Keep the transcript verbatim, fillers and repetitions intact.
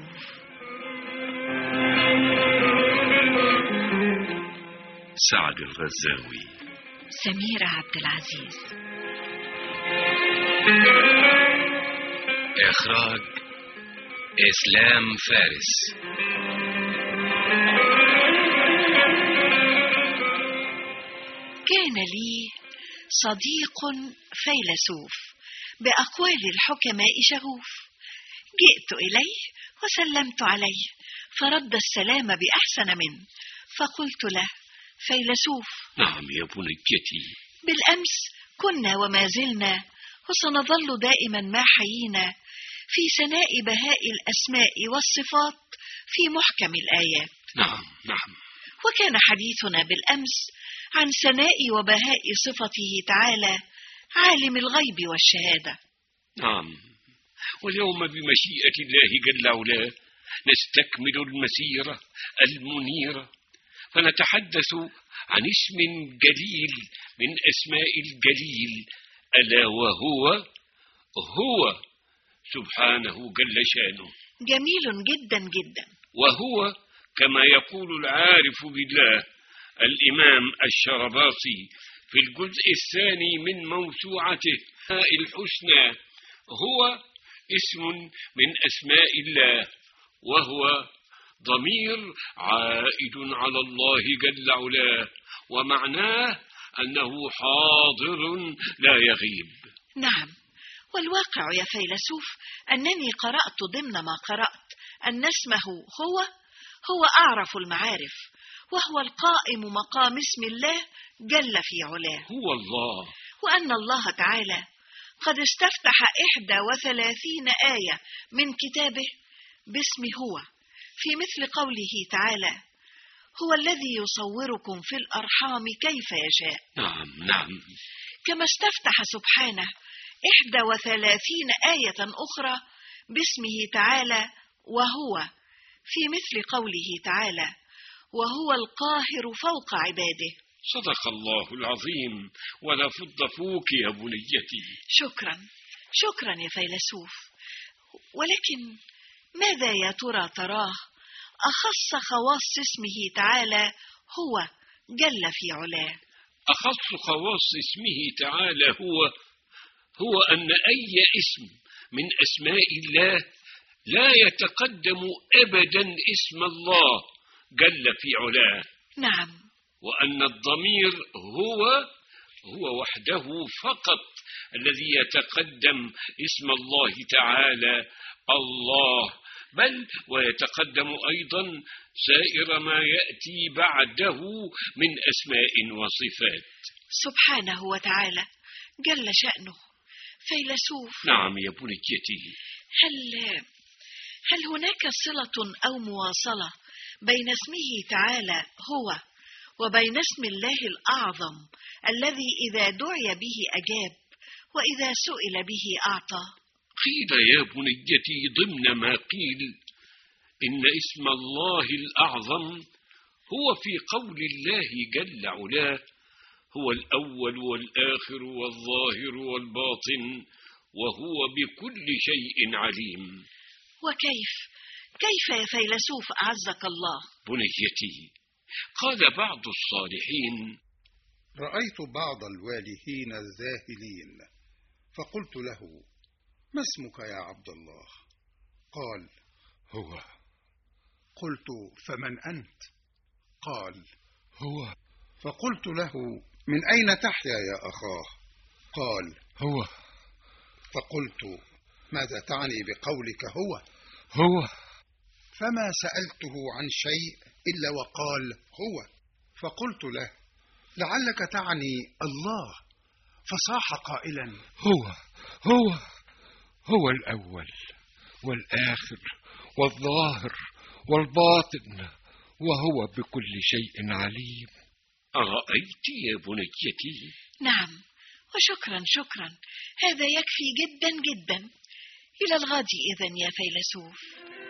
فيلسوف. سعد الغزاوي. سميرة عبد العزيز. إخراج إسلام فارس. كان لي صديق فيلسوف بأقوال الحكماء شغوف. جئت إليه وسلمت عليه فرد السلام بأحسن منه، فقلت له: فيلسوف. نعم يا بنيتي. بالأمس كنا وما زلنا وسنظل دائما ما حيينا في ثناء بهاء الأسماء والصفات في محكم الآيات. نعم نعم. وكان حديثنا بالأمس عن ثناء وبهاء صفته تعالى عالم الغيب والشهادة. نعم، واليوم بمشيئة الله جل وعلا نستكمل المسيرة المنيرة، فنتحدث عن اسم جليل من أسماء الجليل، ألا وهو هو سبحانه جل شانه. جميل جدا جدا. وهو كما يقول العارف بالله الإمام الشرباطي في الجزء الثاني من موسوعته الحسنى، هو اسم من أسماء الله، وهو ضمير عائد على الله جل وعلا، ومعناه أنه حاضر لا يغيب. نعم، والواقع يا فيلسوف أنني قرأت ضمن ما قرأت أن اسمه هو هو أعرف المعارف، وهو القائم مقام اسم الله جل في علاه. هو الله. وأن الله تعالى قد استفتح إحدى وثلاثين آية من كتابه باسم هو، في مثل قوله تعالى: هو الذي يصوركم في الأرحام كيف يشاء. نعم نعم. كما استفتح سبحانه إحدى وثلاثين آية أخرى باسمه تعالى وهو، في مثل قوله تعالى: وهو القاهر فوق عباده. صدق الله العظيم، ولا فض فوك يا بنيتي. شكرا شكرا يا فيلسوف. ولكن ماذا يا ترى تراه أخص خواص اسمه تعالى هو جل في علاه؟ أخص خواص اسمه تعالى هو هو أن أي اسم من أسماء الله لا يتقدم أبدا اسم الله جل في علاه. نعم. وأن الضمير هو هو وحده فقط الذي يتقدم اسم الله تعالى الله، بل ويتقدم أيضا سائر ما يأتي بعده من أسماء وصفات. سبحانه وتعالى جل شأنه. فيلسوف. نعم يا بنيتي. هل هل هناك صلة أو مواصلة بين اسمه تعالى هو وبين اسم الله الأعظم الذي إذا دعي به أجاب وإذا سئل به أعطى؟ قيل يا بنيتي ضمن ما قيل إن اسم الله الأعظم هو في قول الله جل علاه: هو الأول والآخر والظاهر والباطن وهو بكل شيء عليم. وكيف كيف يا فيلسوف أعزك الله؟ بنيتي، قال بعض الصالحين: رأيت بعض الوالهين الذاهلين فقلت له: ما اسمك يا عبد الله؟ قال: هو. قلت: فمن أنت؟ قال: هو. فقلت له: من أين تحيا يا أخاه؟ قال: هو. فقلت: ماذا تعني بقولك هو؟ هو. فما سألته عن شيء إلا وقال هو. فقلت له: لعلك تعني الله، فصاح قائلا: هو هو هو الأول والآخر والظاهر والباطن وهو بكل شيء عليم. أرأيت يا بنيتي؟ نعم، وشكرا شكرا، هذا يكفي جدا جدا. إلى الغد إذن يا فيلسوف.